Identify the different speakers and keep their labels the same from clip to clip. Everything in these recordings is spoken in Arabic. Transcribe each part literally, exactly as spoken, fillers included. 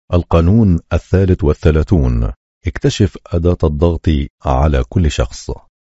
Speaker 1: القانون الثالث والثلاثون: اكتشف أداة الضغط على كل شخص.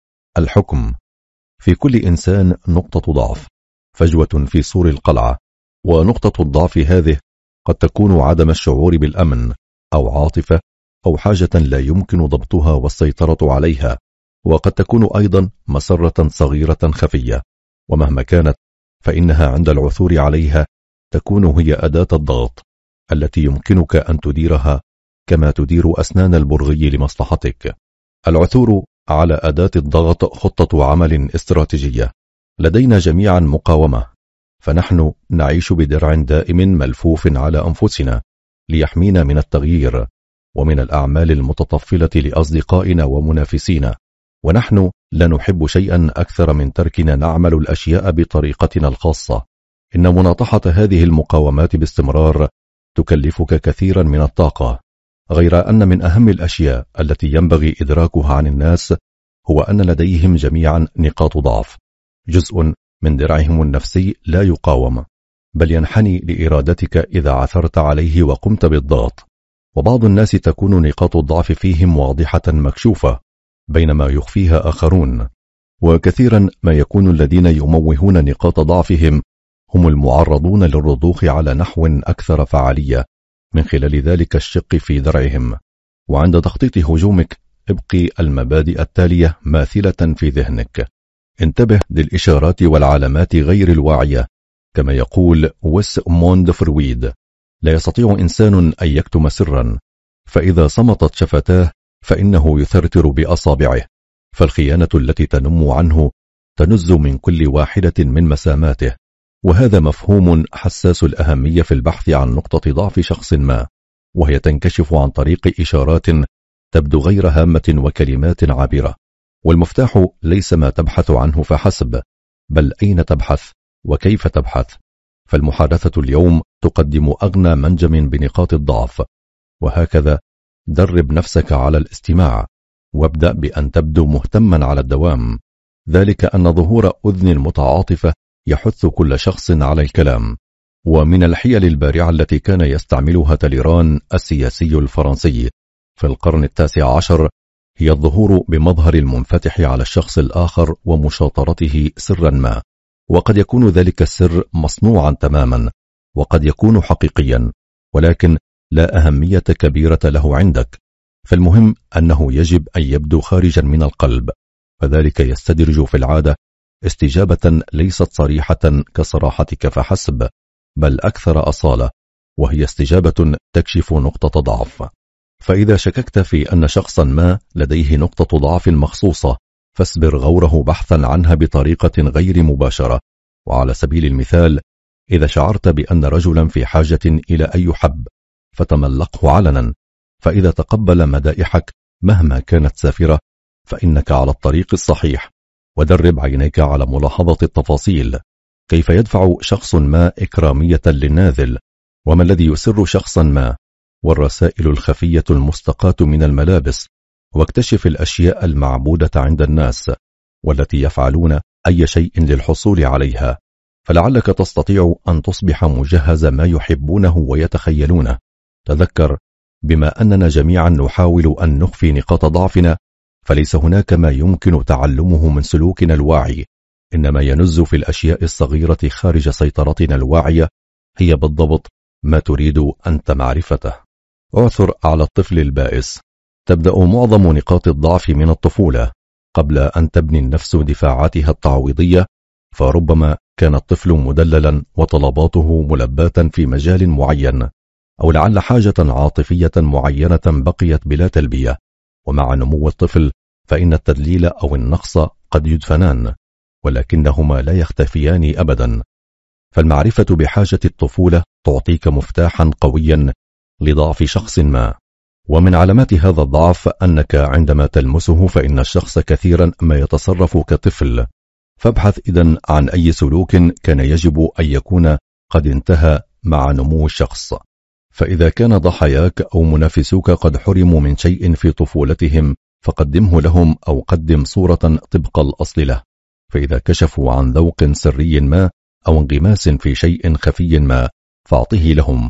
Speaker 1: الحكم: في كل إنسان نقطة ضعف، فجوة في سور القلعة، ونقطة الضعف هذه قد تكون عدم الشعور بالأمن، أو عاطفة، أو حاجة لا يمكن ضبطها والسيطرة عليها، وقد تكون أيضا مسرة صغيرة خفية، ومهما كانت فإنها عند العثور عليها تكون هي أداة الضغط التي يمكنك أن تديرها كما تدير أسنان البرغي لمصلحتك. العثور على أداة الضغط خطة عمل استراتيجية. لدينا جميعا مقاومة، فنحن نعيش بدرع دائم ملفوف على أنفسنا ليحمينا من التغيير ومن الأعمال المتطفلة لأصدقائنا ومنافسينا، ونحن لا نحب شيئا أكثر من تركنا نعمل الأشياء بطريقتنا الخاصة. إن مناطحة هذه المقاومات باستمرار تكلفك كثيرا من الطاقة، غير أن من أهم الأشياء التي ينبغي إدراكها عن الناس هو أن لديهم جميعا نقاط ضعف. جزء من درعهم النفسي لا يقاوم، بل ينحني لإرادتك إذا عثرت عليه وقمت بالضغط. وبعض الناس تكون نقاط الضعف فيهم واضحة مكشوفة بينما يخفيها آخرون، وكثيرا ما يكون الذين يموهون نقاط ضعفهم هم المعرضون للرضوخ على نحو أكثر فعالية من خلال ذلك الشق في درعهم. وعند تخطيط هجومك ابقي المبادئ التالية ماثلة في ذهنك. انتبه للإشارات والعلامات غير الواعية. كما يقول ويس موند فرويد: لا يستطيع إنسان أن يكتم سرا، فإذا صمتت شفتاه فإنه يثرثر بأصابعه، فالخيانة التي تنم عنه تنز من كل واحدة من مساماته. وهذا مفهوم حساس الأهمية في البحث عن نقطة ضعف شخص ما، وهي تنكشف عن طريق إشارات تبدو غير هامة وكلمات عابرة. والمفتاح ليس ما تبحث عنه فحسب، بل أين تبحث وكيف تبحث. فالمحادثة اليوم تقدم أغنى منجم بنقاط الضعف. وهكذا درب نفسك على الاستماع، وابدأ بأن تبدو مهتما على الدوام، ذلك أن ظهور أذن متعاطفة يحث كل شخص على الكلام. ومن الحيل البارعة التي كان يستعملها تاليران السياسي الفرنسي في القرن التاسع عشر هي الظهور بمظهر المنفتح على الشخص الآخر ومشاطرته سرا ما، وقد يكون ذلك السر مصنوعا تماما، وقد يكون حقيقيا، ولكن لا أهمية كبيرة له عندك. فالمهم أنه يجب أن يبدو خارجا من القلب، فذلك يستدرج في العادة استجابة ليست صريحة كصراحتك فحسب، بل أكثر أصالة، وهي استجابة تكشف نقطة ضعف. فإذا شككت في أن شخصا ما لديه نقطة ضعف مخصوصة، فاسبر غوره بحثا عنها بطريقة غير مباشرة. وعلى سبيل المثال، إذا شعرت بأن رجلا في حاجة إلى أن يحب، فتملقه علنا، فإذا تقبل مدائحك مهما كانت سافرة فإنك على الطريق الصحيح. ودرب عينيك على ملاحظة التفاصيل، كيف يدفع شخص ما إكرامية للناذل، وما الذي يسر شخصا ما، والرسائل الخفية المستقاة من الملابس. واكتشف الأشياء المعبودة عند الناس والتي يفعلون أي شيء للحصول عليها، فلعلك تستطيع أن تصبح مجهز ما يحبونه ويتخيلونه. تذكر، بما أننا جميعا نحاول أن نخفي نقاط ضعفنا، فليس هناك ما يمكن تعلمه من سلوكنا الواعي، إنما ينز في الأشياء الصغيرة خارج سيطرتنا الواعية هي بالضبط ما تريد أنت معرفته. اعثر على الطفل البائس. تبدأ معظم نقاط الضعف من الطفولة قبل أن تبني النفس دفاعاتها التعويضية، فربما كان الطفل مدللا وطلباته ملباة في مجال معين، أو لعل حاجة عاطفية معينة بقيت بلا تلبية. ومع نمو الطفل فإن التدليل أو النقص قد يدفنان، ولكنهما لا يختفيان أبدا. فالمعرفة بحاجة الطفولة تعطيك مفتاحا قويا لضعف شخص ما. ومن علامات هذا الضعف أنك عندما تلمسه فإن الشخص كثيرا ما يتصرف كطفل. فابحث إذن عن أي سلوك كان يجب أن يكون قد انتهى مع نمو الشخص. فإذا كان ضحاياك أو منافسوك قد حرموا من شيء في طفولتهم فقدمه لهم، أو قدم صورة طبق الأصل له. فإذا كشفوا عن ذوق سري ما أو انغماس في شيء خفي ما فاعطه لهم،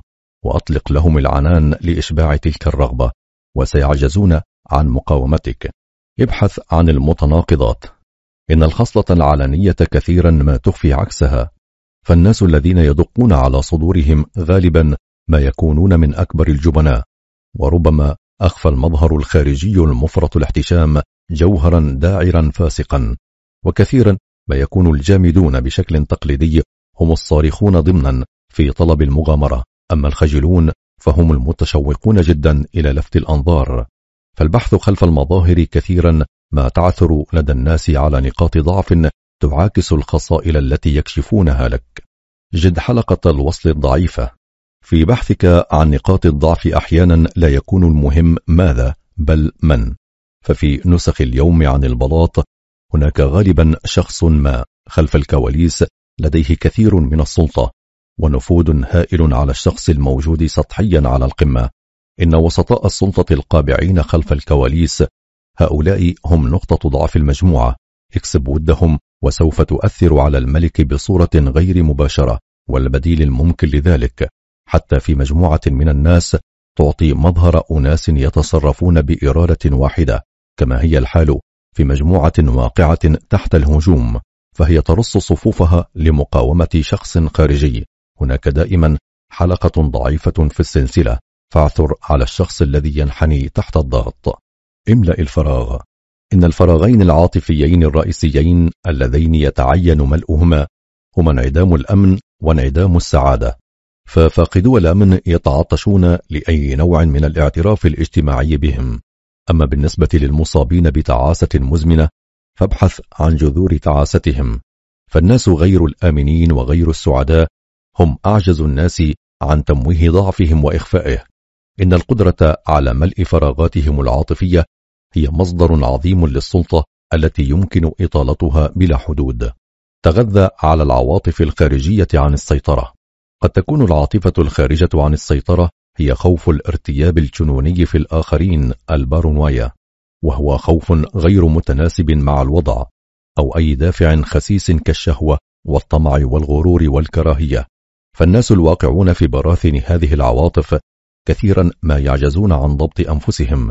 Speaker 1: وأطلق لهم العنان لإشباع تلك الرغبة وسيعجزون عن مقاومتك. ابحث عن المتناقضات. إن الخصلة العلنية كثيرا ما تخفي عكسها، فالناس الذين يدقون على صدورهم غالبا ما يكونون من أكبر الجبناء، وربما أخفى المظهر الخارجي المفرط الاحتشام جوهرا داعرا فاسقا. وكثيرا ما يكون الجامدون بشكل تقليدي هم الصارخون ضمنا في طلب المغامرة، أما الخجلون فهم المتشوقون جدا إلى لفت الأنظار. فالبحث خلف المظاهر كثيرا ما تعثر لدى الناس على نقاط ضعف تعاكس الخصائل التي يكشفونها لك. جد حلقة الوصل الضعيفة. في بحثك عن نقاط الضعف أحيانا لا يكون المهم ماذا بل من. ففي نسخ اليوم عن البلاط هناك غالبا شخص ما خلف الكواليس لديه كثير من السلطة ونفوذ هائل على الشخص الموجود سطحيا على القمة. إن وسطاء السلطة القابعين خلف الكواليس هؤلاء هم نقطة ضعف المجموعة. اكسب ودهم وسوف تؤثر على الملك بصورة غير مباشرة، والبديل الممكن لذلك حتى في مجموعة من الناس تعطي مظهر أناس يتصرفون بإرادة واحدة، كما هي الحال في مجموعة واقعة تحت الهجوم فهي ترص صفوفها لمقاومة شخص خارجي. هناك دائما حلقة ضعيفة في السلسلة، فاعثر على الشخص الذي ينحني تحت الضغط. املأ الفراغ. إن الفراغين العاطفيين الرئيسيين اللذين يتعين ملؤهما هما انعدام الأمن وانعدام السعادة، ففاقدو الأمن يتعطشون لأي نوع من الاعتراف الاجتماعي بهم. أما بالنسبة للمصابين بتعاسة مزمنة فابحث عن جذور تعاستهم. فالناس غير الآمنين وغير السعداء هم أعجز الناس عن تمويه ضعفهم وإخفائه. إن القدرة على ملء فراغاتهم العاطفية هي مصدر عظيم للسلطة التي يمكن إطالتها بلا حدود. تغذى على العواطف الخارجية عن السيطرة. قد تكون العاطفة الخارجة عن السيطرة هي خوف الارتياب الجنوني في الآخرين البارونوايا، وهو خوف غير متناسب مع الوضع، أو أي دافع خسيس كالشهوة والطمع والغرور والكراهية. فالناس الواقعون في براثن هذه العواطف كثيرا ما يعجزون عن ضبط أنفسهم،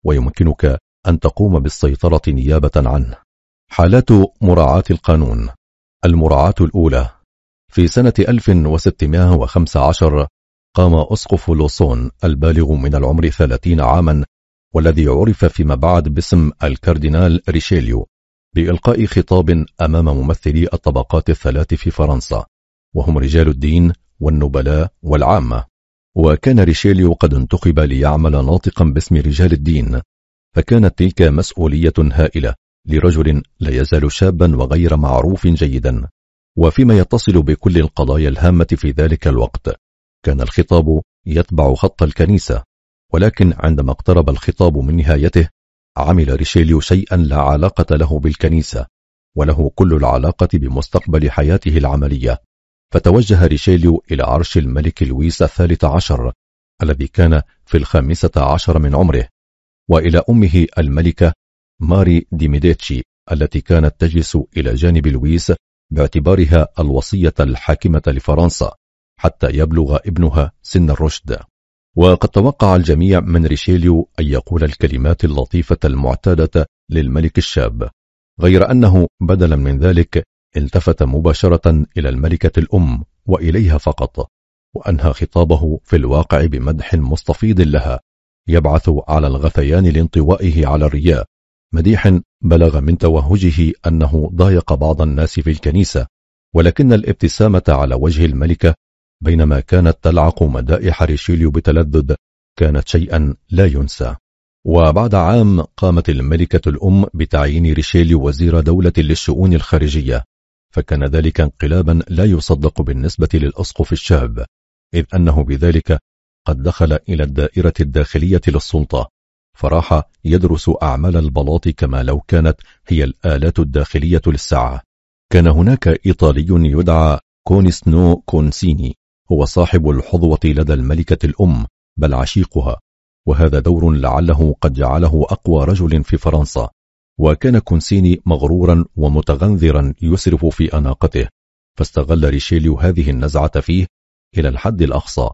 Speaker 1: ويمكنك أن تقوم بالسيطرة نيابة عنه. حالات مراعاة القانون. المراعاة الأولى. في سنة ألف وستمائة وخمسة عشر قام أسقف لوسون البالغ من العمر ثلاثين عاما، والذي عرف فيما بعد باسم الكاردينال ريشيليو، بإلقاء خطاب أمام ممثلي الطبقات الثلاث في فرنسا، وهم رجال الدين والنبلاء والعامة. وكان ريشيليو قد انتخب ليعمل ناطقا باسم رجال الدين، فكانت تلك مسؤولية هائلة لرجل لا يزال شابا وغير معروف جيدا. وفيما يتصل بكل القضايا الهامة في ذلك الوقت كان الخطاب يتبع خط الكنيسة، ولكن عندما اقترب الخطاب من نهايته عمل ريشيليو شيئا لا علاقة له بالكنيسة وله كل العلاقة بمستقبل حياته العملية. فتوجه ريشيليو إلى عرش الملك لويس الثالث عشر الذي كان في الخامسة عشر من عمره، وإلى أمه الملكة ماري دي ميديتشي التي كانت تجلس إلى جانب لويس باعتبارها الوصية الحاكمة لفرنسا حتى يبلغ ابنها سن الرشد. وقد توقع الجميع من ريشيليو أن يقول الكلمات اللطيفة المعتادة للملك الشاب، غير أنه بدلا من ذلك التفت مباشرة إلى الملكة الأم وإليها فقط، وأنهى خطابه في الواقع بمدح مستفيض لها يبعث على الغثيان لانطوائه على الرياء، مديح بلغ من توهجه أنه ضايق بعض الناس في الكنيسة. ولكن الابتسامة على وجه الملكة بينما كانت تلعق مدائح ريشيليو بتلذذ كانت شيئا لا ينسى. وبعد عام قامت الملكة الأم بتعيين ريشيليو وزير دولة للشؤون الخارجية، فكان ذلك انقلابا لا يصدق بالنسبة للأسقف الشاب، إذ أنه بذلك قد دخل إلى الدائرة الداخلية للسلطة، فراح يدرس أعمال البلاط كما لو كانت هي الآلات الداخلية للساعة. كان هناك إيطالي يدعى كونيسنو كونسيني، هو صاحب الحظوة لدى الملكة الأم بل عشيقها، وهذا دور لعله قد جعله أقوى رجل في فرنسا. وكان كونسيني مغرورا ومتغنذرا يسرف في أناقته، فاستغل ريشيليو هذه النزعة فيه إلى الحد الأقصى،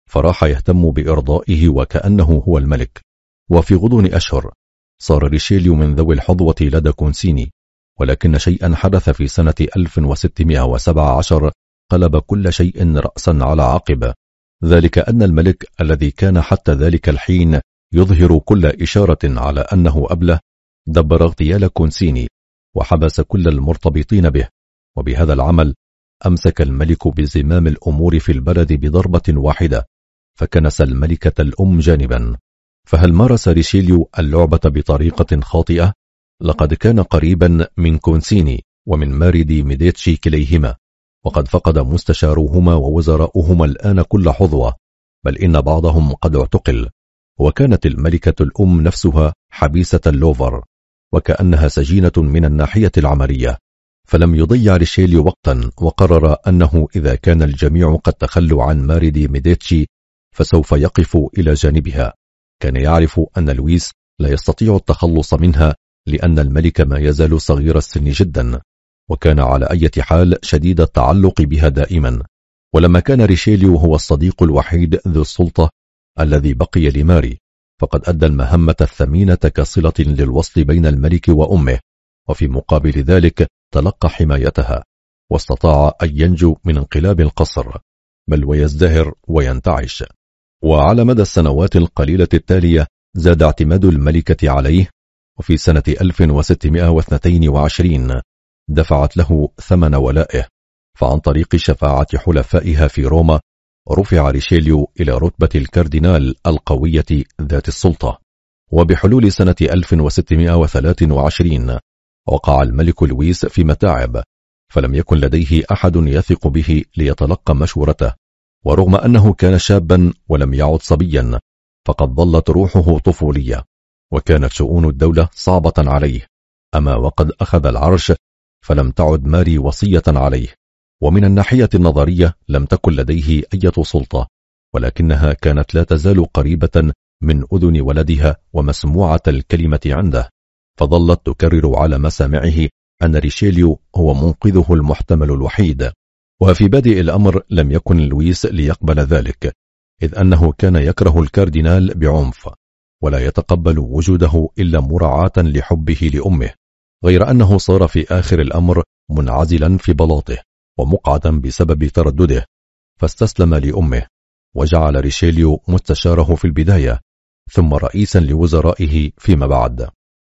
Speaker 1: فراح يهتم بإرضائه وكأنه هو الملك. وفي غضون أشهر صار ريشيليو من ذوي الحظوة لدى كونسيني، ولكن شيئا حدث في سنة ألف وستمائة وسبعة عشر قلب كل شيء رأسا على عقب، ذلك أن الملك الذي كان حتى ذلك الحين يظهر كل إشارة على أنه أبله دبر اغتيال كونسيني وحبس كل المرتبطين به، وبهذا العمل أمسك الملك بزمام الأمور في البلد بضربة واحدة، فكنس الملكة الأم جانبا. فهل مارس ريشيليو اللعبة بطريقة خاطئة؟ لقد كان قريبا من كونسيني ومن ماري دي ميديتشي كليهما، وقد فقد مستشاروهما ووزراؤهما الآن كل حظوة، بل إن بعضهم قد اعتقل، وكانت الملكة الأم نفسها حبيسة اللوفر وكأنها سجينة من الناحية العملية. فلم يضيع ريشيليو وقتا، وقرر أنه إذا كان الجميع قد تخلوا عن ماري دي ميديتشي فسوف يقف إلى جانبها. كان يعرف أن لويس لا يستطيع التخلص منها لأن الملك ما يزال صغير السن جدا، وكان على أي حال شديد التعلق بها دائما. ولما كان ريشيليو هو الصديق الوحيد ذو السلطة الذي بقي لماري، فقد أدى المهمة الثمينة كصلة للوصل بين الملك وأمه، وفي مقابل ذلك تلقى حمايتها، واستطاع أن ينجو من انقلاب القصر بل ويزدهر وينتعش. وعلى مدى السنوات القليلة التالية زاد اعتماد الملكة عليه، وفي سنة ألف وستمائة واثنين وعشرين دفعت له ثمن ولائه، فعن طريق شفاعة حلفائها في روما رفع ريشيليو إلى رتبة الكاردينال القوية ذات السلطة. وبحلول سنة ألف وستمائة وثلاثة وعشرين وقع الملك لويس في متاعب، فلم يكن لديه أحد يثق به ليتلقى مشورته، ورغم أنه كان شابا ولم يعد صبيا فقد ظلت روحه طفولية، وكانت شؤون الدولة صعبة عليه. أما وقد أخذ العرش فلم تعد ماري وصية عليه، ومن الناحية النظرية لم تكن لديه أي سلطة، ولكنها كانت لا تزال قريبة من أذن ولدها ومسموعة الكلمة عنده، فظلت تكرر على مسامعه أن ريشيليو هو منقذه المحتمل الوحيد. وفي بادئ الأمر لم يكن لويس ليقبل ذلك، إذ أنه كان يكره الكاردينال بعنف ولا يتقبل وجوده إلا مراعاة لحبه لأمه، غير أنه صار في آخر الأمر منعزلا في بلاطه ومقعدا بسبب تردده، فاستسلم لأمه وجعل ريشيليو مستشاره في البداية ثم رئيسا لوزرائه فيما بعد.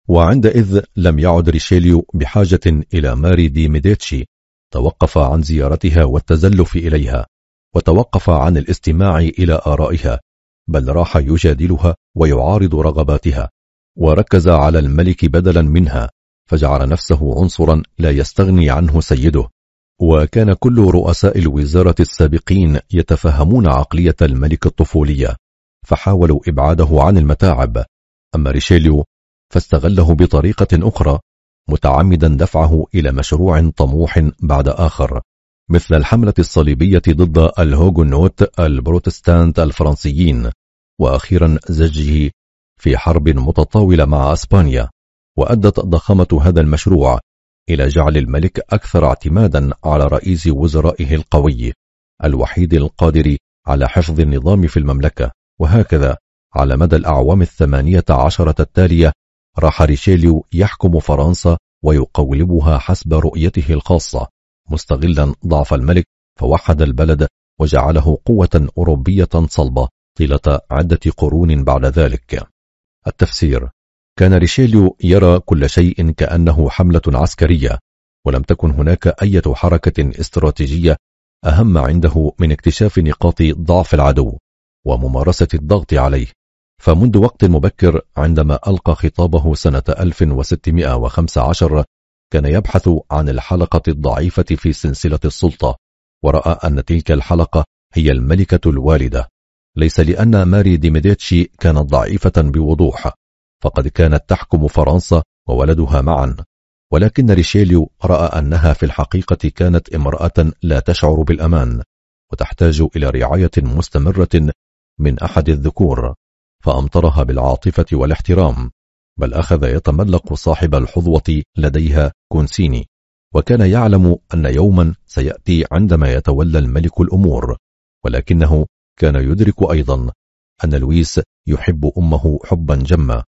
Speaker 1: وعندئذ لم يعد ريشيليو بحاجة إلى ماري دي ميديتشي، توقف عن زيارتها والتزلف إليها، وتوقف عن الاستماع إلى آرائها، بل راح يجادلها ويعارض رغباتها، وركز على الملك بدلا منها، فجعل نفسه عنصرا لا يستغني عنه سيده. وكان كل رؤساء الوزارة السابقين يتفهمون عقلية الملك الطفولية، فحاولوا إبعاده عن المتاعب. أما ريشيليو فاستغله بطريقة أخرى، متعمدا دفعه إلى مشروع طموح بعد آخر، مثل الحملة الصليبية ضد الهوغونوت البروتستانت الفرنسيين، وأخيرا زجه في حرب متطاولة مع أسبانيا. وأدت ضخامة هذا المشروع إلى جعل الملك أكثر اعتمادا على رئيس وزرائه القوي الوحيد القادر على حفظ النظام في المملكة. وهكذا على مدى الأعوام الثمانية عشرة التالية راح ريشيليو يحكم فرنسا ويقولبها حسب رؤيته الخاصة، مستغلا ضعف الملك، فوحد البلد وجعله قوة أوروبية صلبة طيلة عدة قرون بعد ذلك. التفسير: كان ريشيليو يرى كل شيء كأنه حملة عسكرية، ولم تكن هناك أي حركة استراتيجية أهم عنده من اكتشاف نقاط ضعف العدو وممارسة الضغط عليه. فمنذ وقت مبكر عندما ألقى خطابه سنة ألف وستمائة وخمسة عشر كان يبحث عن الحلقة الضعيفة في سلسلة السلطة، ورأى أن تلك الحلقة هي الملكة الوالدة، ليس لأن ماري دي ميديتشي كانت ضعيفة بوضوح، فقد كانت تحكم فرنسا وولدها معا، ولكن ريشيليو رأى أنها في الحقيقة كانت امرأة لا تشعر بالأمان وتحتاج إلى رعاية مستمرة من أحد الذكور، فأمطرها بالعاطفة والاحترام، بل أخذ يتملق صاحب الحظوة لديها كونسيني، وكان يعلم أن يوما سيأتي عندما يتولى الملك الأمور، ولكنه كان يدرك أيضا أن لويس يحب أمه حبا جما،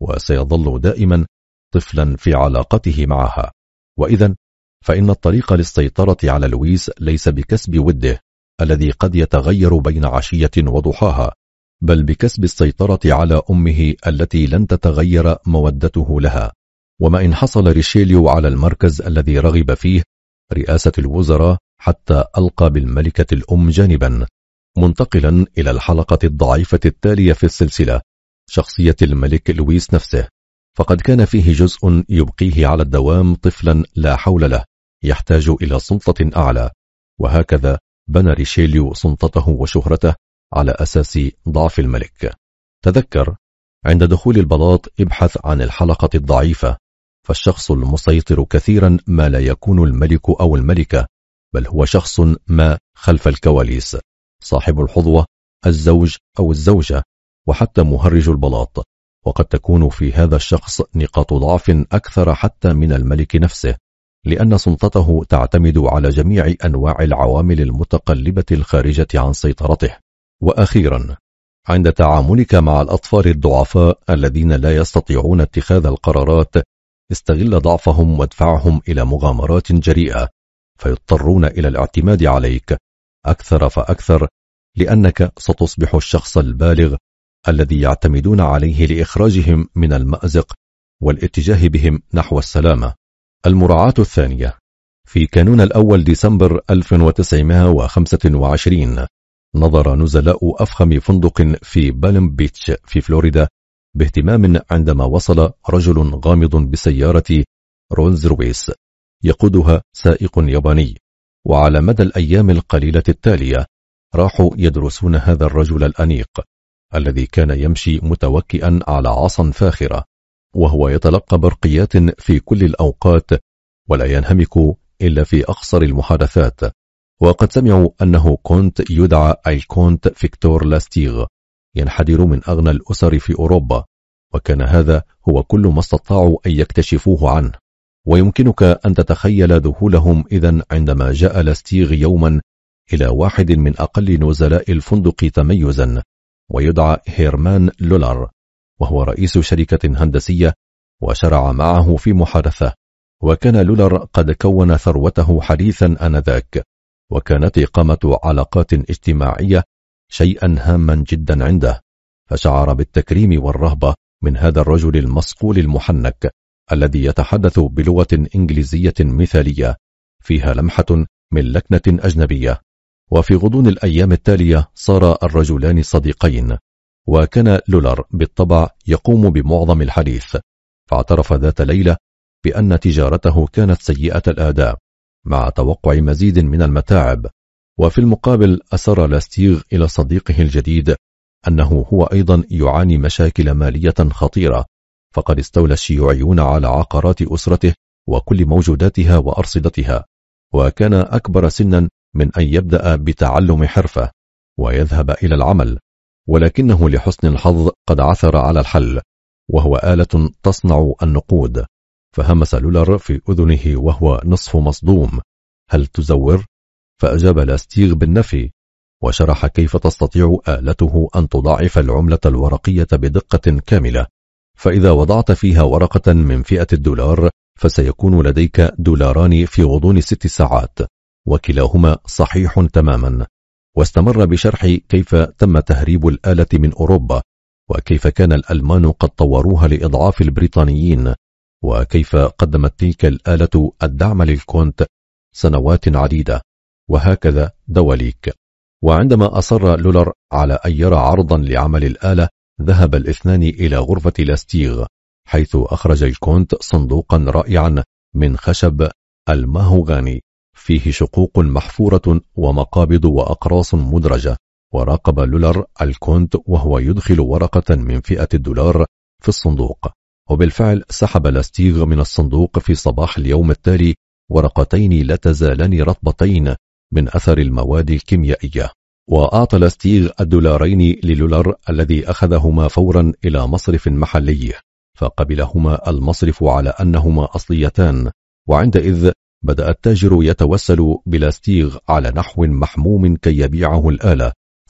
Speaker 1: وسيظل دائما طفلا في علاقته معها. وإذا فإن الطريق للسيطرة على لويس ليس بكسب وده الذي قد يتغير بين عشية وضحاها، بل بكسب السيطرة على أمه التي لن تتغير مودته لها. وما إن حصل ريشيليو على المركز الذي رغب فيه، رئاسة الوزراء، حتى ألقى بالملكة الأم جانبا، منتقلا إلى الحلقة الضعيفة التالية في السلسلة، شخصية الملك لويس نفسه، فقد كان فيه جزء يبقيه على الدوام طفلا لا حول له، يحتاج إلى سلطة أعلى. وهكذا بنى ريشيليو سلطته وشهرته على أساس ضعف الملك. تذكر عند دخول البلاط ابحث عن الحلقة الضعيفة، فالشخص المسيطر كثيرا ما لا يكون الملك أو الملكة، بل هو شخص ما خلف الكواليس، صاحب الحظوة، الزوج أو الزوجة، وحتى مهرج البلاط. وقد تكون في هذا الشخص نقاط ضعف أكثر حتى من الملك نفسه، لأن سلطته تعتمد على جميع أنواع العوامل المتقلبة الخارجة عن سيطرته. وأخيرا، عند تعاملك مع الأطفال الضعفاء الذين لا يستطيعون اتخاذ القرارات، استغل ضعفهم وادفعهم إلى مغامرات جريئة، فيضطرون إلى الاعتماد عليك أكثر فأكثر، لأنك ستصبح الشخص البالغ الذي يعتمدون عليه لإخراجهم من المأزق والاتجاه بهم نحو السلامة. المراعاة الثانية: في كانون الأول ديسمبر ألف وتسعمائة وخمسة وعشرين، نظر نزلاء أفخم فندق في بالم بيتش في فلوريدا باهتمام عندما وصل رجل غامض بسيارة رولز رويس يقودها سائق ياباني. وعلى مدى الأيام القليلة التالية راحوا يدرسون هذا الرجل الأنيق الذي كان يمشي متوكئا على عصا فاخرة، وهو يتلقى برقيات في كل الأوقات ولا ينهمك إلا في أقصر المحادثات. وقد سمعوا أنه كونت يدعى الكونت فيكتور لاستيغ، ينحدر من أغنى الأسر في أوروبا، وكان هذا هو كل ما استطاعوا أن يكتشفوه عنه. ويمكنك أن تتخيل ذهولهم إذن عندما جاء لاستيغ يوما إلى واحد من أقل نزلاء الفندق تميزا، ويدعى هيرمان لولار، وهو رئيس شركة هندسية، وشرع معه في محادثة. وكان لولار قد كون ثروته حديثا آنذاك، وكانت إقامة علاقات اجتماعية شيئا هاما جدا عنده، فشعر بالتكريم والرهبة من هذا الرجل المصقول المحنك الذي يتحدث بلغة إنجليزية مثالية فيها لمحة من لكنة أجنبية. وفي غضون الأيام التالية صار الرجلان صديقين، وكان لولار بالطبع يقوم بمعظم الحديث، فاعترف ذات ليلة بأن تجارته كانت سيئة الأداء مع توقع مزيد من المتاعب. وفي المقابل أسر لاستيغ إلى صديقه الجديد أنه هو أيضا يعاني مشاكل مالية خطيرة، فقد استولى الشيوعيون على عقارات أسرته وكل موجوداتها وأرصدتها، وكان أكبر سنا من أن يبدأ بتعلم حرفة ويذهب إلى العمل، ولكنه لحسن الحظ قد عثر على الحل، وهو آلة تصنع النقود. فهمس لولار في أذنه وهو نصف مصدوم: هل تزور؟ فأجاب لاستيغ بالنفي، وشرح كيف تستطيع آلته أن تضاعف العملة الورقية بدقة كاملة، فإذا وضعت فيها ورقة من فئة الدولار فسيكون لديك دولاران في غضون ست ساعات، وكلاهما صحيح تماما. واستمر بشرح كيف تم تهريب الآلة من أوروبا، وكيف كان الألمان قد طوروها لإضعاف البريطانيين، وكيف قدمت تلك الآلة الدعم للكونت سنوات عديدة، وهكذا دواليك. وعندما أصر لولار على أن يرى عرضا لعمل الآلة، ذهب الاثنان إلى غرفة لاستيغ، حيث أخرج الكونت صندوقا رائعا من خشب الماهوغاني فيه شقوق محفورة ومقابض وأقراص مدرجة. وراقب لولار الكونت وهو يدخل ورقة من فئة الدولار في الصندوق، وبالفعل سحب لاستيغ من الصندوق في صباح اليوم التالي ورقتين لا تزالان رطبتين من أثر المواد الكيميائية. وأعطى لاستيغ الدولارين للولار الذي أخذهما فورا إلى مصرف محلي، فقبلهما المصرف على أنهما أصليتان. وعندئذ بدأ التاجر يتوسل بلاستيغ على نحو محموم كي يبيعه الآلة،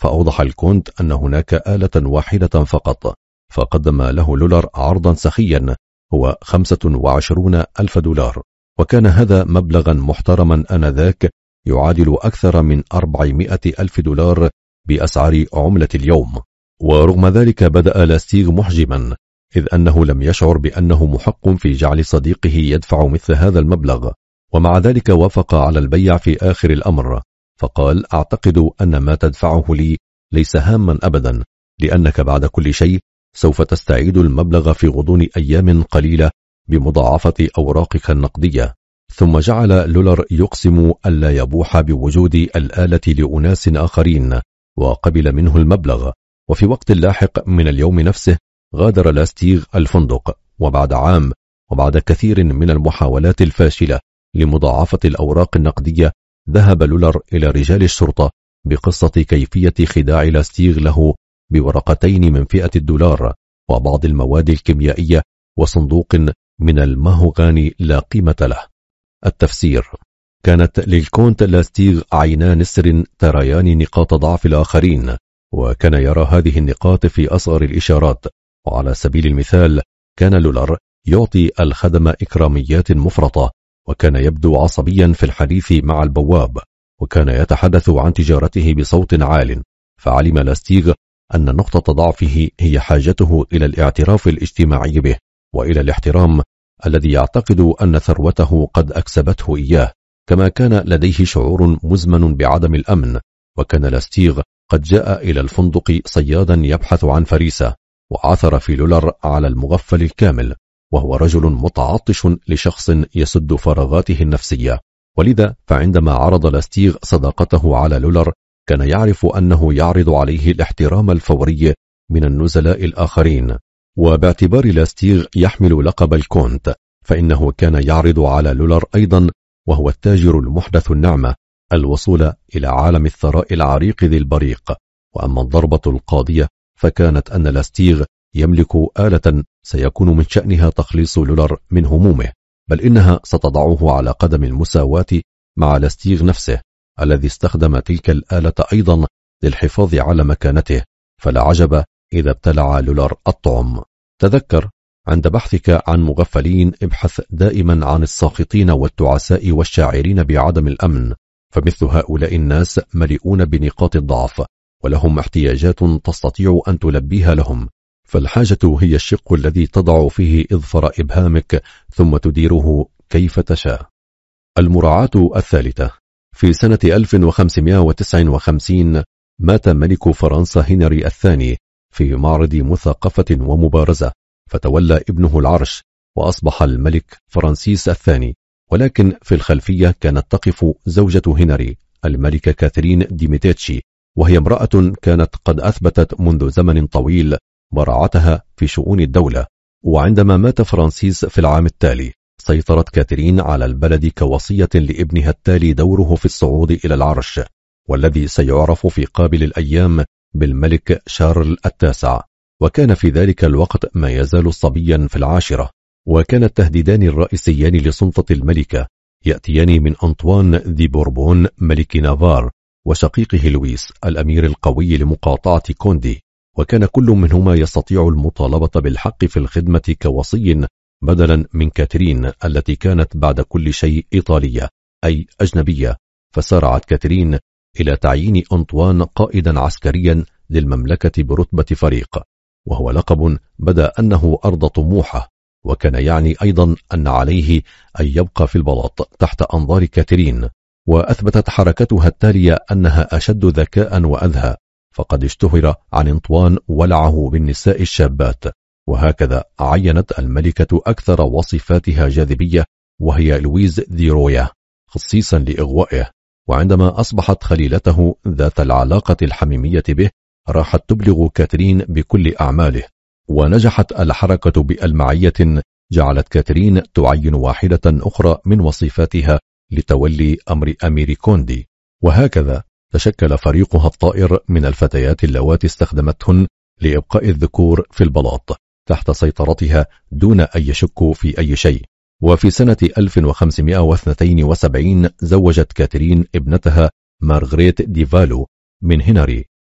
Speaker 1: فأوضح الكونت أن هناك آلة واحدة فقط، فقدم له لولر عرضا سخيا هو خمسة وعشرون ألف دولار، وكان هذا مبلغا محترما آنذاك يعادل أكثر من أربعمائة ألف دولار بأسعار عملة اليوم. ورغم ذلك بدأ لاستيغ محجما، إذ أنه لم يشعر بأنه محق في جعل صديقه يدفع مثل هذا المبلغ، ومع ذلك وافق على البيع في آخر الأمر، فقال: أعتقد أن ما تدفعه لي ليس هاما أبدا، لأنك بعد كل شيء سوف تستعيد المبلغ في غضون أيام قليلة بمضاعفة أوراقك النقدية. ثم جعل لولر يقسم ألا يبوح بوجود الآلة لأناس آخرين، وقبل منه المبلغ. وفي وقت لاحق من اليوم نفسه غادر لاستيغ الفندق، وبعد عام وبعد كثير من المحاولات الفاشلة لمضاعفة الأوراق النقدية ذهب لولر إلى رجال الشرطة بقصة كيفية خداع لاستيغ له بورقتين من فئة الدولار وبعض المواد الكيميائية وصندوق من الماهوغاني لا قيمة له. التفسير: كانت للكونت لاستيغ عينا نسر تريان نقاط ضعف الآخرين، وكان يرى هذه النقاط في أصغر الإشارات. وعلى سبيل المثال كان لولر يعطي الخدم إكراميات مفرطة، وكان يبدو عصبيا في الحديث مع البواب، وكان يتحدث عن تجارته بصوت عال. فعلم لاستيغ أن نقطة ضعفه هي حاجته إلى الاعتراف الاجتماعي به وإلى الاحترام الذي يعتقد أن ثروته قد أكسبته إياه، كما كان لديه شعور مزمن بعدم الأمن. وكان لاستيغ قد جاء إلى الفندق صيادا يبحث عن فريسة، وعثر في لولر على المغفل الكامل، وهو رجل متعطش لشخص يسد فراغاته النفسية. ولذا فعندما عرض لاستيغ صداقته على لولر كان يعرف أنه يعرض عليه الاحترام الفوري من النزلاء الآخرين. وباعتبار لاستيغ يحمل لقب الكونت، فإنه كان يعرض على لولر أيضا، وهو التاجر المحدث النعمة، الوصول إلى عالم الثراء العريق ذي البريق. وأما الضربة القاضية فكانت أن لاستيغ يملك آلة سيكون من شأنها تخليص لولر من همومه، بل إنها ستضعه على قدم المساواة مع لاستيغ نفسه الذي استخدم تلك الآلة أيضا للحفاظ على مكانته. فلا عجب إذا ابتلع لولر الطعم. تذكر عند بحثك عن مغفلين ابحث دائما عن الساخطين والتعساء والشاعرين بعدم الأمن، فمثل هؤلاء الناس مليئون بنقاط الضعف، ولهم احتياجات تستطيع أن تلبيها لهم. فالحاجة هي الشق الذي تضع فيه إظفر إبهامك ثم تديره كيف تشاء. المراعاة الثالثة: في سنة ألف وخمسمائة وتسعة وخمسين مات ملك فرنسا هنري الثاني في معرض مثاقفة ومبارزة، فتولى ابنه العرش وأصبح الملك فرانسيس الثاني. ولكن في الخلفية كانت تقف زوجة هنري الملكة كاثرين دي ميديتشي، وهي امرأة كانت قد أثبتت منذ زمن طويل براعتها في شؤون الدولة. وعندما مات فرانسيس في العام التالي سيطرت كاثرين على البلد كوصية لابنها التالي دوره في الصعود إلى العرش، والذي سيعرف في قابل الأيام بالملك شارل التاسع. وكان في ذلك الوقت ما يزال صبيا في العاشرة. وكان التهديدان الرئيسيان لسلطة الملكة يأتيان من أنطوان ذي بوربون ملك نافار وشقيقه لويس الأمير القوي لمقاطعة كوندي، وكان كل منهما يستطيع المطالبة بالحق في الخدمة كوصي بدلا من كاترين التي كانت بعد كل شيء إيطالية أي أجنبية. فسارعت كاترين إلى تعيين أنطوان قائدا عسكريا للمملكة برتبة فريق، وهو لقب بدا أنه أرض طموحه، وكان يعني أيضا أن عليه أن يبقى في البلاط تحت أنظار كاترين. وأثبتت حركتها التالية أنها أشد ذكاء وأذهى، فقد اشتهر عن أنطوان ولعه بالنساء الشابات. وهكذا عينت الملكة أكثر وصفاتها جاذبية وهي لويز ذي رويا خصيصا لإغوائه. وعندما أصبحت خليلته ذات العلاقة الحميمية به راحت تبلغ كاترين بكل أعماله، ونجحت الحركة بألمعية جعلت كاترين تعين واحدة أخرى من وصفاتها لتولي أمر أمير كوندي. وهكذا تشكل فريقها الطائر من الفتيات اللواتي استخدمتهن لإبقاء الذكور في البلاط تحت سيطرتها دون أن يشكوا في أي شيء. وفي سنة ألف وخمسمائة واثنين وسبعين زوجت كاترين ابنتها مارغريت دي فالو من هنري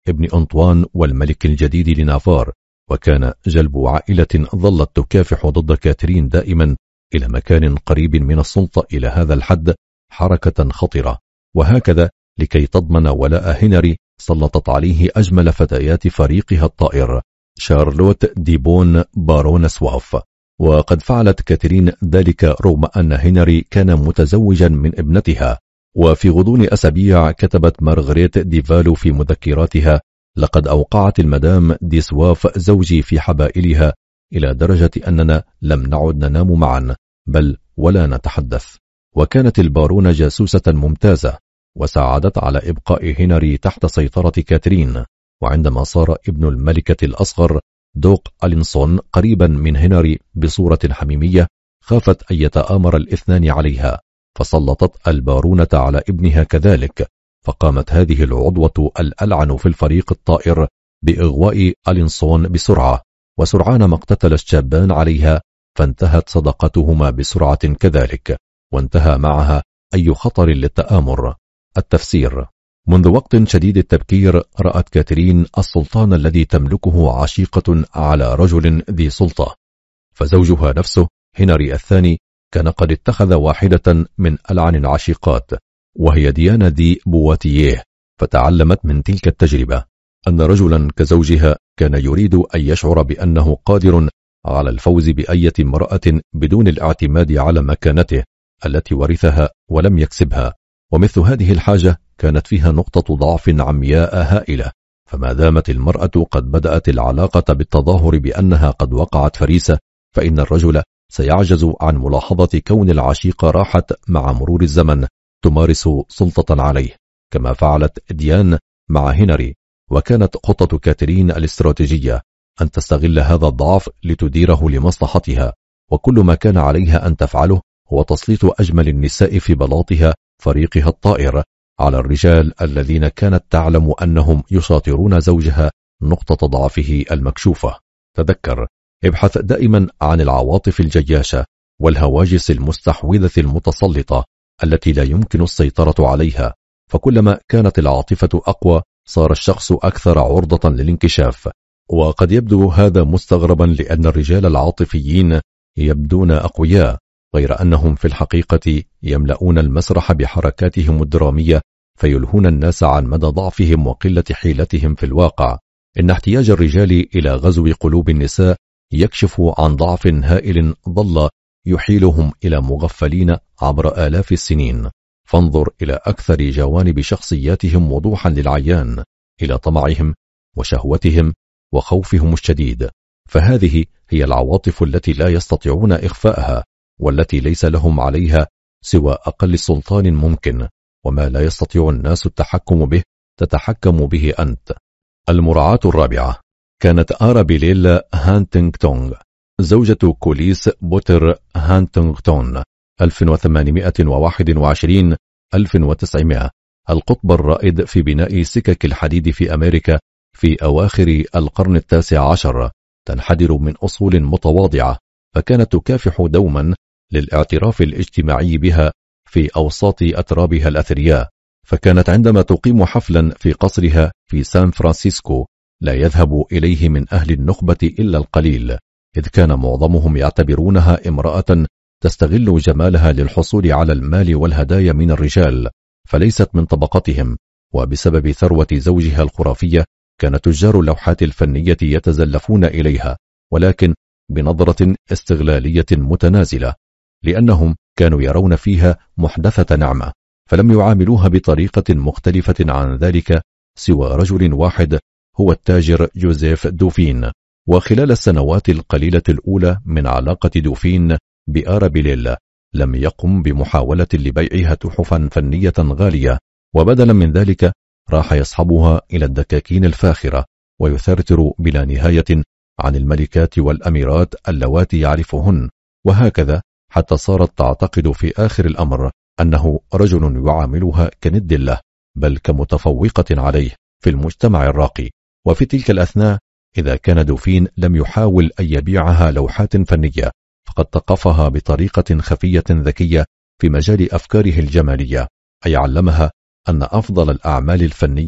Speaker 1: ابن أنطوان والملك الجديد لنافار، وكان جلب عائلة ظلت تكافح ضد كاترين دائما إلى مكان قريب من السلطة إلى هذا الحد حركة خطرة. وهكذا لكي تضمن ولاء هنري سلطت عليه أجمل فتيات فريقها الطائر شارلوت ديبون بارون سواف. وقد فعلت كاترين ذلك رغم أن هنري كان متزوجا من ابنتها. وفي غضون أسابيع كتبت مارغريت ديفالو في مذكراتها: لقد أوقعت المدام دي سواف زوجي في حبائلها إلى درجة أننا لم نعد ننام معا بل ولا نتحدث. وكانت البارونة جاسوسة ممتازة وساعدت على إبقاء هنري تحت سيطرة كاترين. وعندما صار ابن الملكة الأصغر دوق ألينسون قريبا من هنري بصورة حميمية خافت أن يتآمر الاثنان عليها، فسلطت البارونة على ابنها كذلك، فقامت هذه العضوة الألعن في الفريق الطائر بإغواء ألينسون بسرعة، وسرعان ما اقتتل الشابان عليها فانتهت صداقتهما بسرعة كذلك، وانتهى معها أي خطر للتآمر. التفسير: منذ وقت شديد التبكير رأت كاترين السلطان الذي تملكه عشيقة على رجل ذي سلطة، فزوجها نفسه هنري الثاني كان قد اتخذ واحدة من ألعن العشيقات وهي ديانا دي بواتيه، فتعلمت من تلك التجربة أن رجلا كزوجها كان يريد أن يشعر بأنه قادر على الفوز بأية امرأة بدون الاعتماد على مكانته التي ورثها ولم يكسبها. ومثل هذه الحاجة كانت فيها نقطة ضعف عمياء هائلة، فما دامت المرأة قد بدأت العلاقة بالتظاهر بأنها قد وقعت فريسة، فإن الرجل سيعجز عن ملاحظة كون العشيقة راحت مع مرور الزمن تمارس سلطة عليه، كما فعلت ديان مع هنري. وكانت خطة كاترين الاستراتيجية أن تستغل هذا الضعف لتديره لمصلحتها، وكل ما كان عليها أن تفعله هو تسليط أجمل النساء في بلاطها فريقها الطائر على الرجال الذين كانت تعلم أنهم يشاطرون زوجها نقطة ضعفه المكشوفة. تذكر، ابحث دائما عن العواطف الجياشة والهواجس المستحوذة المتسلطة التي لا يمكن السيطرة عليها، فكلما كانت العاطفة أقوى صار الشخص أكثر عرضة للانكشاف. وقد يبدو هذا مستغربا لأن الرجال العاطفيين يبدون أقوياء، غير أنهم في الحقيقة يملؤون المسرح بحركاتهم الدرامية فيلهون الناس عن مدى ضعفهم وقلة حيلتهم في الواقع. إن احتياج الرجال إلى غزو قلوب النساء يكشف عن ضعف هائل ظل يحيلهم إلى مغفلين عبر آلاف السنين. فانظر إلى أكثر جوانب شخصياتهم وضوحا للعيان، إلى طمعهم وشهوتهم وخوفهم الشديد، فهذه هي العواطف التي لا يستطيعون إخفاءها، والتي ليس لهم عليها سوى أقل سلطان ممكن، وما لا يستطيع الناس التحكم به تتحكم به أنت. المراعاة الرابعة. كانت آرابيليل هانتينغتون زوجة كوليس بوتر هانتينغتون ألف وثمانمائة وواحد وعشرين إلى ألف وتسعمائة القطب الرائد في بناء سكك الحديد في أمريكا في أواخر القرن التاسع عشر، تنحدر من أصول متواضعة، فكانت تكافح دوما للاعتراف الاجتماعي بها في أوساط أترابها الأثرياء. فكانت عندما تقيم حفلا في قصرها في سان فرانسيسكو لا يذهب إليه من أهل النخبة إلا القليل، إذ كان معظمهم يعتبرونها امرأة تستغل جمالها للحصول على المال والهدايا من الرجال، فليست من طبقتهم. وبسبب ثروة زوجها الخرافية كان تجار اللوحات الفنية يتزلفون إليها، ولكن بنظرة استغلالية متنازلة، لأنهم كانوا يرون فيها محدثة نعمة، فلم يعاملوها بطريقة مختلفة عن ذلك سوى رجل واحد هو التاجر جوزيف دوفين. وخلال السنوات القليلة الأولى من علاقة دوفين بآرابيليل لم يقم بمحاولة لبيعها تحفا فنية غالية، وبدلا من ذلك راح يصحبها إلى الدكاكين الفاخرة ويثرثر بلا نهاية عن الملكات والأميرات اللواتي يعرفهن، وهكذا حتى صارت تعتقد في آخر الأمر أنه رجل يعاملها كند له بل كمتفوقة عليه في المجتمع الراقي. وفي تلك الأثناء إذا كان دوفين لم يحاول أن يبيعها لوحات فنية فقد ثقفها بطريقة خفية ذكية في مجال أفكاره الجمالية، أي علمها أن أفضل الأعمال الفنية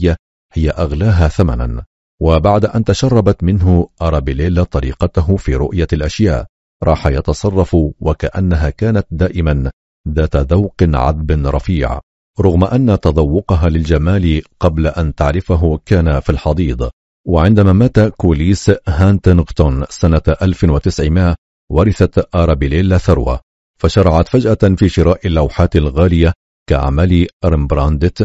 Speaker 1: هي أغلاها ثمنا. وبعد أن تشربت منه أرابيليلا طريقته في رؤية الأشياء، راح يتصرف وكأنها كانت دائما ذات ذوق عذب رفيع، رغم أن تذوقها للجمال قبل أن تعرفه كان في الحضيض. وعندما مات كوليس هانتنغتون سنة ألف وتسعمائة، ورثت أرابيليلا ثروة، فشرعت فجأة في شراء اللوحات الغالية كأعمال ريمبراندت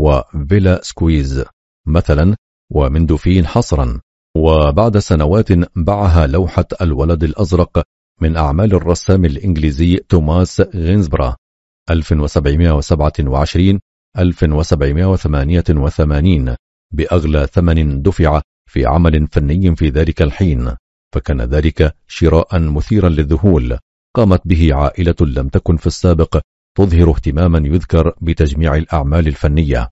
Speaker 1: وفيلا سكويز مثلا، ومن دوفين حصرا. وبعد سنوات باعها لوحة الولد الأزرق من أعمال الرسام الإنجليزي توماس غينزبرا ألف وسبعمائة وسبعة وعشرين ألف وسبعمائة وثمانية وثمانين بأغلى ثمن دفع في عمل فني في ذلك الحين، فكان ذلك شراء مثيرا للذهول قامت به عائلة لم تكن في السابق تظهر اهتماما يذكر بتجميع الأعمال الفنية.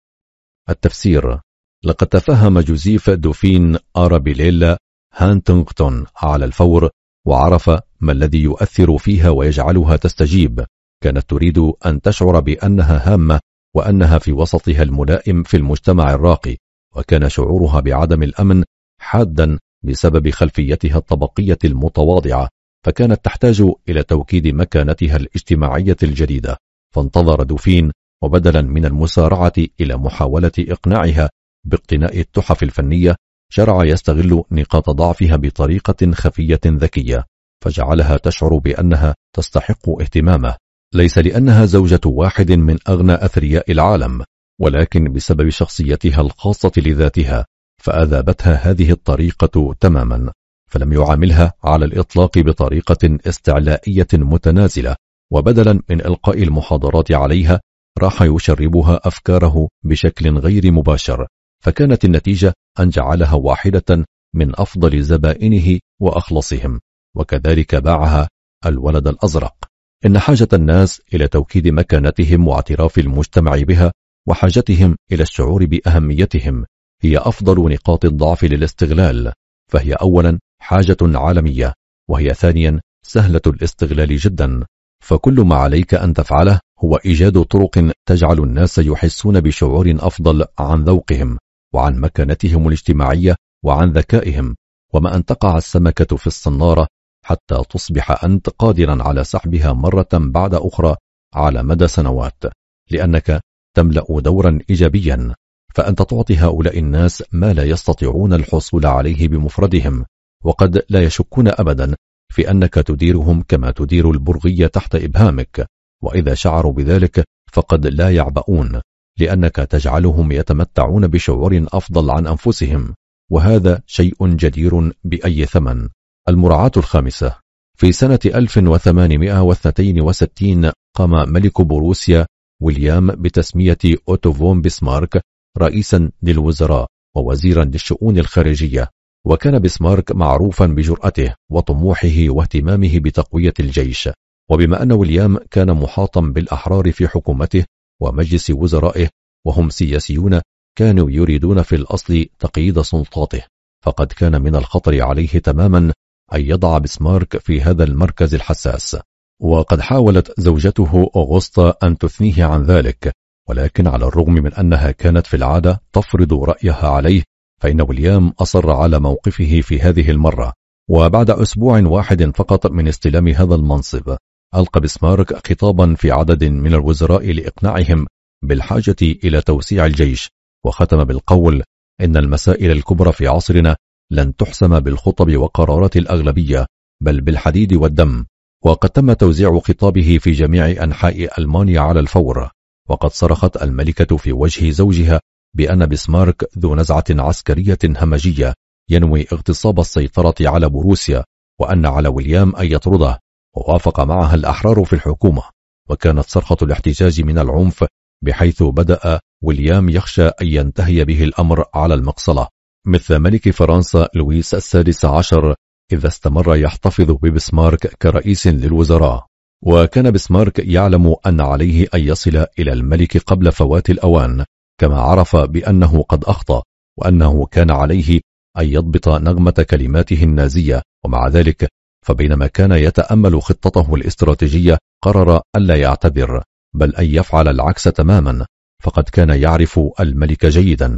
Speaker 1: التفسير: لقد تفهم جوزيف دوفين أرابيليلا هانتنغتون على الفور، وعرف ما الذي يؤثر فيها ويجعلها تستجيب. كانت تريد أن تشعر بأنها هامة وأنها في وسطها الملائم في المجتمع الراقي، وكان شعورها بعدم الأمن حادا بسبب خلفيتها الطبقية المتواضعة، فكانت تحتاج إلى توكيد مكانتها الاجتماعية الجديدة. فانتظر دوفين، وبدلا من المسارعة إلى محاولة إقناعها باقتناء التحف الفنية، شرع يستغل نقاط ضعفها بطريقة خفية ذكية، فجعلها تشعر بأنها تستحق اهتمامه، ليس لأنها زوجة واحد من أغنى أثرياء العالم، ولكن بسبب شخصيتها الخاصة لذاتها. فأذابتها هذه الطريقة تماما، فلم يعاملها على الإطلاق بطريقة استعلائية متنازلة، وبدلا من إلقاء المحاضرات عليها راح يشربها أفكاره بشكل غير مباشر، فكانت النتيجة أن جعلها واحدة من أفضل زبائنه وأخلصهم. وكذلك باعها الولد الأزرق. إن حاجة الناس إلى توكيد مكانتهم واعتراف المجتمع بها، وحاجتهم إلى الشعور بأهميتهم، هي أفضل نقاط الضعف للاستغلال. فهي أولا حاجة عالمية، وهي ثانيا سهلة الاستغلال جدا. فكل ما عليك أن تفعله هو إيجاد طرق تجعل الناس يحسون بشعور أفضل عن ذوقهم وعن مكانتهم الاجتماعية وعن ذكائهم، وما أن تقع السمكة في الصنارة حتى تصبح أنت قادرا على سحبها مرة بعد أخرى على مدى سنوات، لأنك تملأ دورا إيجابيا. فأنت تعطي هؤلاء الناس ما لا يستطيعون الحصول عليه بمفردهم، وقد لا يشكون أبدا في أنك تديرهم كما تدير البرغية تحت إبهامك، وإذا شعروا بذلك فقد لا يعبؤون، لأنك تجعلهم يتمتعون بشعور أفضل عن أنفسهم، وهذا شيء جدير بأي ثمن. المراعاة الخامسة: في سنة ألف وثمانمائة واثنين وستين قام ملك بروسيا ويليام بتسمية أوتو فون بسمارك رئيسا للوزراء ووزيرا للشؤون الخارجية. وكان بسمارك معروفا بجرأته وطموحه واهتمامه بتقوية الجيش، وبما أن ويليام كان محاطا بالأحرار في حكومته ومجلس وزرائه وهم سياسيون، كانوا يريدون في الأصل تقييد سلطاته، فقد كان من الخطر عليه تماما أن يضع بسمارك في هذا المركز الحساس. وقد حاولت زوجته أغسطا أن تثنيه عن ذلك، ولكن على الرغم من أنها كانت في العادة تفرض رأيها عليه، فإن ويليام أصر على موقفه في هذه المرة. وبعد أسبوع واحد فقط من استلام هذا المنصب، ألقى بسمارك خطابا في عدد من الوزراء لإقناعهم بالحاجة إلى توسيع الجيش، وختم بالقول: إن المسائل الكبرى في عصرنا لن تحسم بالخطب وقرارات الأغلبية، بل بالحديد والدم. وقد تم توزيع خطابه في جميع أنحاء ألمانيا على الفور، وقد صرخت الملكة في وجه زوجها بأن بسمارك ذو نزعة عسكرية همجية ينوي اغتصاب السيطرة على بروسيا، وأن على ويليام أن يطرده، ووافق معها الأحرار في الحكومة. وكانت صرخة الاحتجاج من العنف، بحيث بدأ ويليام يخشى أن ينتهي به الأمر على المقصلة، مثل ملك فرنسا لويس السادس عشر إذا استمر يحتفظ ببسمارك كرئيس للوزراء. وكان بسمارك يعلم أن عليه أن يصل إلى الملك قبل فوات الأوان، كما عرف بأنه قد أخطأ، وأنه كان عليه أن يضبط نغمة كلماته النازية. ومع ذلك فبينما كان يتأمل خطته الاستراتيجية، قرر ألا يعتذر، بل أن يفعل العكس تماما، فقد كان يعرف الملك جيدا،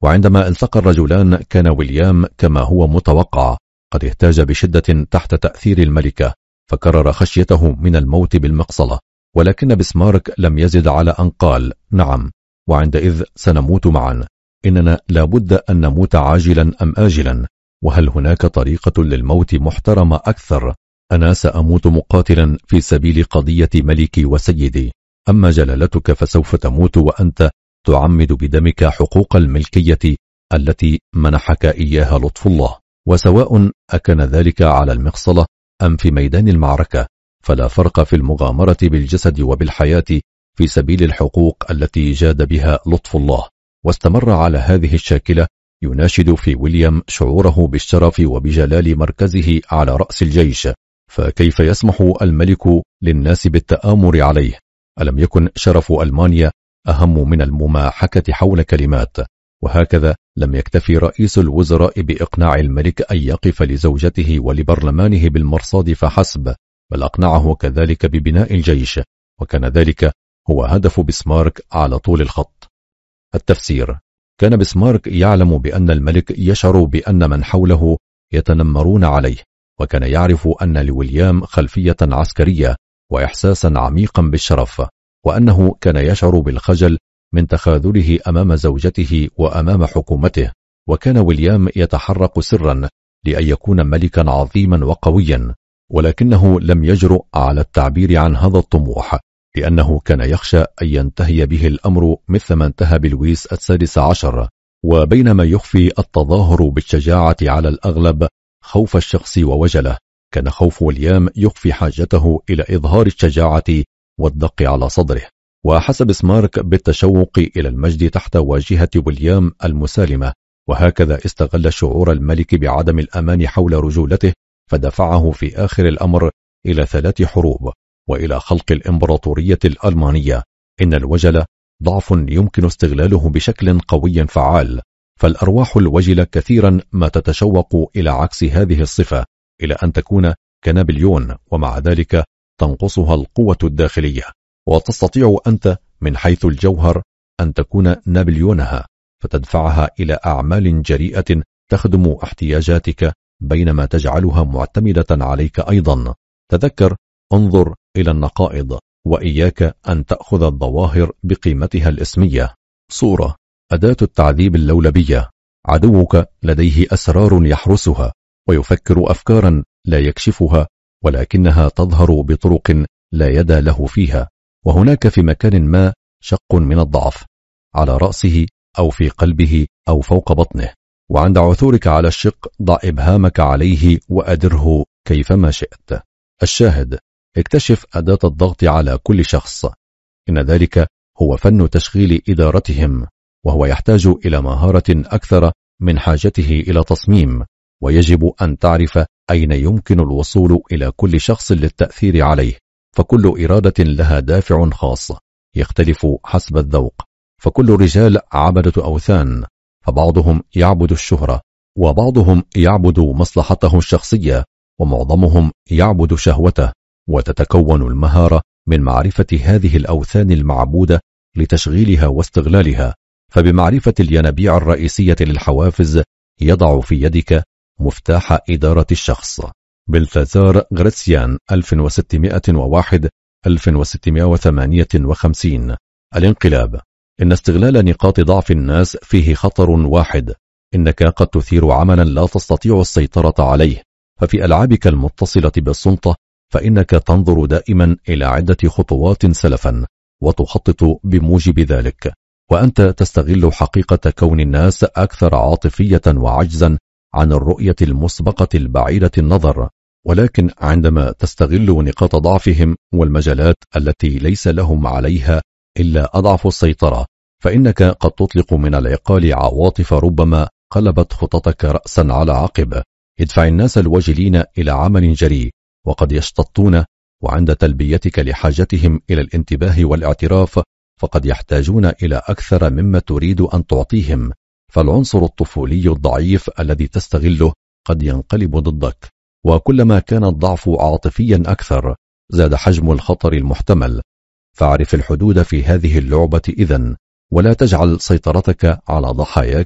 Speaker 1: وعندما التقى الرجلان كان ويليام كما هو متوقع قد اهتاج بشدة تحت تأثير الملكة، فكرر خشيته من الموت بالمقصلة، ولكن بسمارك لم يزد على أن قال: نعم، وعندئذ سنموت معا، إننا لابد أن نموت عاجلا أم آجلا، وهل هناك طريقة للموت محترمة أكثر؟ أنا سأموت مقاتلا في سبيل قضية ملكي وسيدي، أما جلالتك فسوف تموت وأنت تعمد بدمك حقوق الملكية التي منحك إياها لطف الله، وسواء أكن ذلك على المقصلة أم في ميدان المعركة، فلا فرق في المغامرة بالجسد وبالحياة في سبيل الحقوق التي جاد بها لطف الله. واستمر على هذه الشاكلة يناشد في ويليام شعوره بالشرف وبجلال مركزه على رأس الجيش، فكيف يسمح الملك للناس بالتآمر عليه؟ ألم يكن شرف ألمانيا أهم من المماحكة حول كلمات؟ وهكذا لم يكتفي رئيس الوزراء بإقناع الملك أن يقف لزوجته ولبرلمانه بالمرصاد فحسب، بل أقنعه كذلك ببناء الجيش، وكان ذلك هو هدف بسمارك على طول الخط. التفسير: كان بسمارك يعلم بأن الملك يشعر بأن من حوله يتنمرون عليه، وكان يعرف أن لويليام خلفية عسكرية وإحساسا عميقا بالشرف، وأنه كان يشعر بالخجل من تخاذله أمام زوجته وأمام حكومته، وكان ويليام يتحرك سرا لأن يكون ملكا عظيما وقويا، ولكنه لم يجرؤ على التعبير عن هذا الطموح، لأنه كان يخشى أن ينتهي به الأمر مثل ما انتهى بلويس السادس عشر. وبينما يخفي التظاهر بالشجاعة على الأغلب خوف الشخص ووجله، كان خوف ويليام يخفي حاجته إلى إظهار الشجاعة والدق على صدره. وحس بسمارك بالتشوق إلى المجد تحت واجهة ويليام المسالمة، وهكذا استغل شعور الملك بعدم الأمان حول رجولته فدفعه في آخر الأمر إلى ثلاث حروب وإلى خلق الإمبراطورية الألمانية. إن الوجل ضعف يمكن استغلاله بشكل قوي فعال، فالأرواح الوجلة كثيرا ما تتشوق إلى عكس هذه الصفة، إلى أن تكون كنابليون، ومع ذلك تنقصها القوة الداخلية، وتستطيع أنت من حيث الجوهر أن تكون نابليونها، فتدفعها إلى أعمال جريئة تخدم احتياجاتك بينما تجعلها معتمدة عليك أيضا. تذكر، انظر إلى النقائض، وإياك أن تأخذ الظواهر بقيمتها الاسمية. صورة: أداة التعذيب اللولبية. عدوك لديه أسرار يحرسها، ويفكر أفكارا لا يكشفها، ولكنها تظهر بطرق لا يد له فيها. وهناك في مكان ما شق من الضعف، على رأسه أو في قلبه أو فوق بطنه، وعند عثورك على الشق ضع إبهامك عليه وأدره كيفما شئت. الشاهد: اكتشف أداة الضغط على كل شخص، إن ذلك هو فن تشغيل إدارتهم، وهو يحتاج إلى مهارة أكثر من حاجته إلى تصميم، ويجب أن تعرف أين يمكن الوصول إلى كل شخص للتأثير عليه، فكل إرادة لها دافع خاص يختلف حسب الذوق، فكل رجال عبدة أوثان، فبعضهم يعبد الشهرة، وبعضهم يعبد مصلحته الشخصية، ومعظمهم يعبد شهوته. وتتكون المهارة من معرفة هذه الأوثان المعبودة لتشغيلها واستغلالها، فبمعرفة الينابيع الرئيسية للحوافز يضع في يدك مفتاح إدارة الشخص. بلتازار غريتسيان ألف وستمائة وواحد ألف وستمائة وثمانية وخمسين. الانقلاب: إن استغلال نقاط ضعف الناس فيه خطر واحد، إنك قد تثير عملا لا تستطيع السيطرة عليه. ففي ألعابك المتصلة بالسلطة فإنك تنظر دائما إلى عدة خطوات سلفا وتخطط بموجب ذلك، وأنت تستغل حقيقة كون الناس أكثر عاطفية وعجزا عن الرؤية المسبقة البعيدة النظر. ولكن عندما تستغل نقاط ضعفهم والمجالات التي ليس لهم عليها إلا أضعف السيطرة، فإنك قد تطلق من العقال عواطف ربما قلبت خططك رأسا على عقب. ادفع الناس الوجلين إلى عمل جريء، وقد يشتطون، وعند تلبيتك لحاجتهم إلى الانتباه والاعتراف فقد يحتاجون إلى أكثر مما تريد أن تعطيهم، فالعنصر الطفولي الضعيف الذي تستغله قد ينقلب ضدك. وكلما كان الضعف عاطفيا أكثر زاد حجم الخطر المحتمل، فاعرف الحدود في هذه اللعبة إذن، ولا تجعل سيطرتك على ضحاياك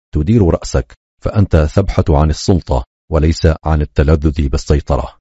Speaker 1: تدير رأسك، فأنت تبحث عن السلطة وليس عن التلذذ بالسيطرة.